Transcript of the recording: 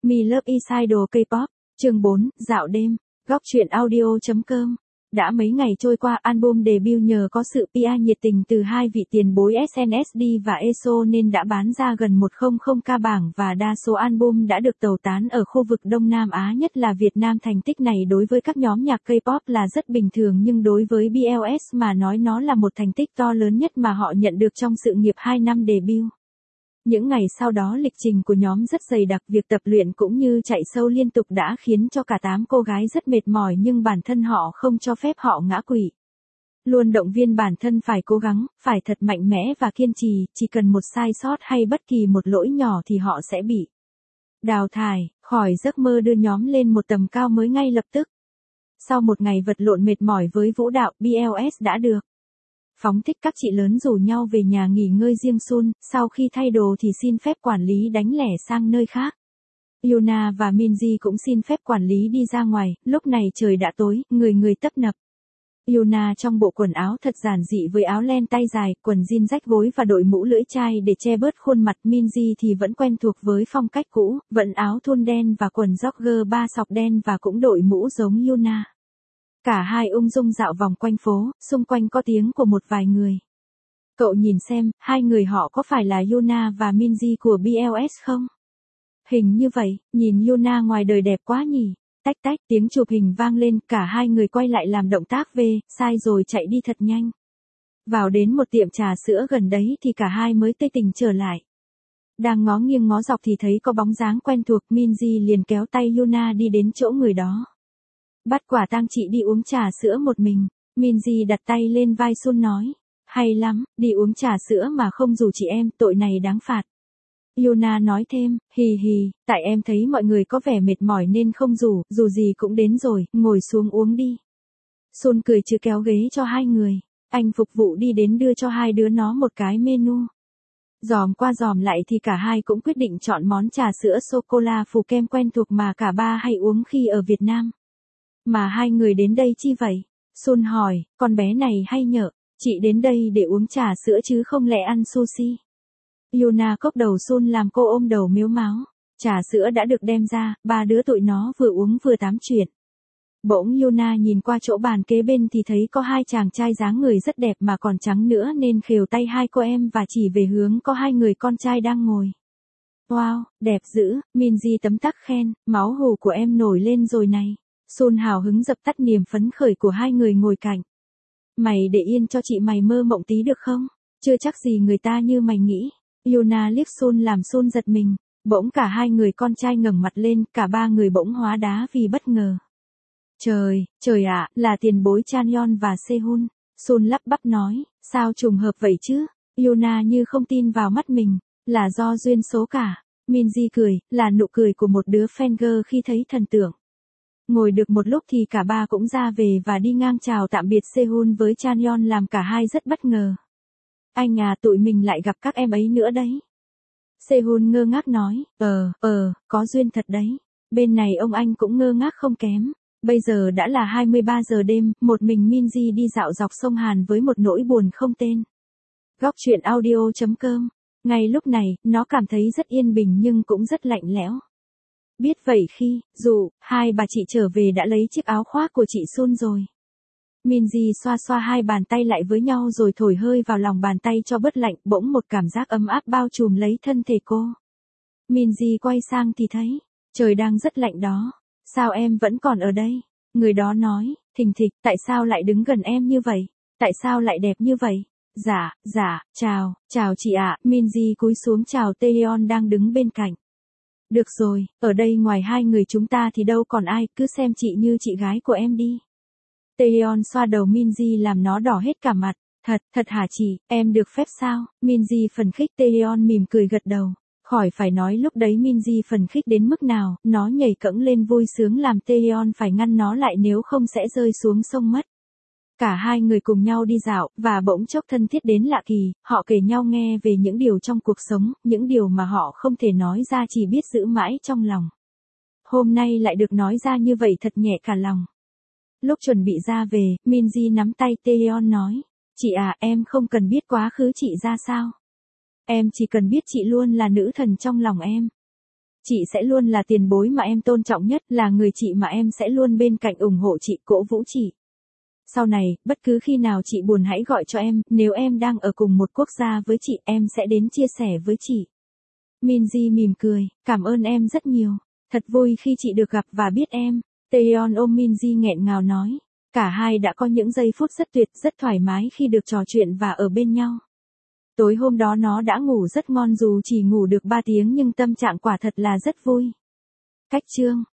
Me Love Idol K-pop, chương 4, dạo đêm, góc truyện audio.com. Đã mấy ngày trôi qua, album debut nhờ có sự PR nhiệt tình từ hai vị tiền bối SNSD và ESO nên đã bán ra gần 100k bảng và đa số album đã được tẩu tán ở khu vực Đông Nam Á, nhất là Việt Nam. Thành tích này đối với các nhóm nhạc K-pop là rất bình thường, nhưng đối với BLS mà nói nó là một thành tích to lớn nhất mà họ nhận được trong sự nghiệp 2 năm debut. Những ngày sau đó lịch trình của nhóm rất dày đặc, việc tập luyện cũng như chạy show liên tục đã khiến cho cả 8 cô gái rất mệt mỏi, nhưng bản thân họ không cho phép họ ngã quỵ. Luôn động viên bản thân phải cố gắng, phải thật mạnh mẽ và kiên trì, chỉ cần một sai sót hay bất kỳ một lỗi nhỏ thì họ sẽ bị đào thải khỏi giấc mơ đưa nhóm lên một tầm cao mới ngay lập tức. Sau một ngày vật lộn mệt mỏi với vũ đạo, BLS đã được phóng thích. Các chị lớn rủ nhau về nhà nghỉ ngơi riêng. Sun, sau khi thay đồ thì xin phép quản lý đánh lẻ sang nơi khác. Yuna và Minzy cũng xin phép quản lý đi ra ngoài, lúc này trời đã tối, người tấp nập. Yuna trong bộ quần áo thật giản dị với áo len tay dài, quần jean rách gối và đội mũ lưỡi chai để che bớt khuôn mặt. Minzy thì vẫn quen thuộc với phong cách cũ, vẫn áo thun đen và quần jogger 3 sọc đen và cũng đội mũ giống Yuna. Cả hai ung dung dạo vòng quanh phố, xung quanh có tiếng của một vài người. Cậu nhìn xem, hai người họ có phải là Yuna và Minzy của BLS không? Hình như vậy, nhìn Yuna ngoài đời đẹp quá nhỉ. Tách tách, tiếng chụp hình vang lên, cả hai người quay lại làm động tác về, sai rồi chạy đi thật nhanh. Vào đến một tiệm trà sữa gần đấy thì cả hai mới tươi tỉnh trở lại. Đang ngó nghiêng ngó dọc thì thấy có bóng dáng quen thuộc, Minzy liền kéo tay Yuna đi đến chỗ người đó. Bắt quả tang chị đi uống trà sữa một mình. Minzy đặt tay lên vai Sun nói. Hay lắm, đi uống trà sữa mà không rủ chị em, tội này đáng phạt. Yuna nói thêm, hì hì, tại em thấy mọi người có vẻ mệt mỏi nên không rủ, dù gì cũng đến rồi, ngồi xuống uống đi. Sun cười chứ kéo ghế cho hai người. Anh phục vụ đi đến đưa cho hai đứa nó một cái menu. Dòm qua dòm lại thì cả hai cũng quyết định chọn món trà sữa sô-cô-la phủ kem quen thuộc mà cả ba hay uống khi ở Việt Nam. Mà hai người đến đây chi vậy? Sun hỏi, con bé này hay nhở, chị đến đây để uống trà sữa chứ không lẽ ăn sushi. Yuna cốc đầu Sun làm cô ôm đầu mếu máo. Trà sữa đã được đem ra, ba đứa tụi nó vừa uống vừa tám chuyện. Bỗng Yuna nhìn qua chỗ bàn kế bên thì thấy có hai chàng trai dáng người rất đẹp mà còn trắng nữa nên khều tay hai cô em và chỉ về hướng có hai người con trai đang ngồi. Wow, đẹp dữ, Minzy tấm tắc khen, máu hù của em nổi lên rồi này. Sun hào hứng dập tắt niềm phấn khởi của hai người ngồi cạnh. Mày để yên cho chị mày mơ mộng tí được không? Chưa chắc gì người ta như mày nghĩ. Yuna liếc Sun làm Sun giật mình. Bỗng cả hai người con trai ngẩng mặt lên, cả ba người bỗng hóa đá vì bất ngờ. Trời ạ, là tiền bối Chanyeon và Sehun. Sun lắp bắp nói, sao trùng hợp vậy chứ? Yuna như không tin vào mắt mình, là do duyên số cả. Minzy cười, là nụ cười của một đứa fan girl khi thấy thần tượng. Ngồi được một lúc thì cả ba cũng ra về và đi ngang chào tạm biệt Sehun với Chanyeon làm cả hai rất bất ngờ. Anh à, tụi mình lại gặp các em ấy nữa đấy. Sehun ngơ ngác nói, có duyên thật đấy. Bên này ông anh cũng ngơ ngác không kém. Bây giờ đã là 23 giờ đêm, một mình Minzy đi dạo dọc sông Hàn với một nỗi buồn không tên. Góc truyện audio.com. Ngay lúc này, nó cảm thấy rất yên bình nhưng cũng rất lạnh lẽo. Biết vậy khi, hai bà chị trở về đã lấy chiếc áo khoác của chị Sun rồi. Minzy xoa xoa hai bàn tay lại với nhau rồi thổi hơi vào lòng bàn tay cho bớt lạnh, bỗng một cảm giác ấm áp bao trùm lấy thân thể cô. Minzy quay sang thì thấy, trời đang rất lạnh đó. Sao em vẫn còn ở đây? Người đó nói, Thình thịch, tại sao lại đứng gần em như vậy? Tại sao lại đẹp như vậy? Dạ, chào chị ạ. Minzy cúi xuống chào Taeyeon đang đứng bên cạnh. Được rồi, ở đây ngoài hai người chúng ta thì đâu còn ai, cứ xem chị như chị gái của em đi. Taeyeon xoa đầu Minzy làm nó đỏ hết cả mặt. Thật hả chị, em được phép sao? Minzy phấn khích. Taeyeon mỉm cười gật đầu. Khỏi phải nói lúc đấy Minzy phấn khích đến mức nào, nó nhảy cẫng lên vui sướng làm Taeyeon phải ngăn nó lại nếu không sẽ rơi xuống sông mất. Cả hai người cùng nhau đi dạo, và bỗng chốc thân thiết đến lạ kỳ, họ kể nhau nghe về những điều trong cuộc sống, những điều mà họ không thể nói ra chỉ biết giữ mãi trong lòng. Hôm nay lại được nói ra như vậy thật nhẹ cả lòng. Lúc chuẩn bị ra về, Minzy nắm tay Taeyeon nói, chị à, em không cần biết quá khứ chị ra sao. Em chỉ cần biết chị luôn là nữ thần trong lòng em. Chị sẽ luôn là tiền bối mà em tôn trọng nhất, là người chị mà em sẽ luôn bên cạnh ủng hộ chị, cổ vũ chị. Sau này, bất cứ khi nào chị buồn hãy gọi cho em, nếu em đang ở cùng một quốc gia với chị, em sẽ đến chia sẻ với chị. Minzy mỉm cười, cảm ơn em rất nhiều. Thật vui khi chị được gặp và biết em. Taeyeon ôm Minzy nghẹn ngào nói. Cả hai đã có những giây phút rất tuyệt, rất thoải mái khi được trò chuyện và ở bên nhau. Tối hôm đó nó đã ngủ rất ngon dù chỉ ngủ được 3 tiếng nhưng tâm trạng quả thật là rất vui. Cách chương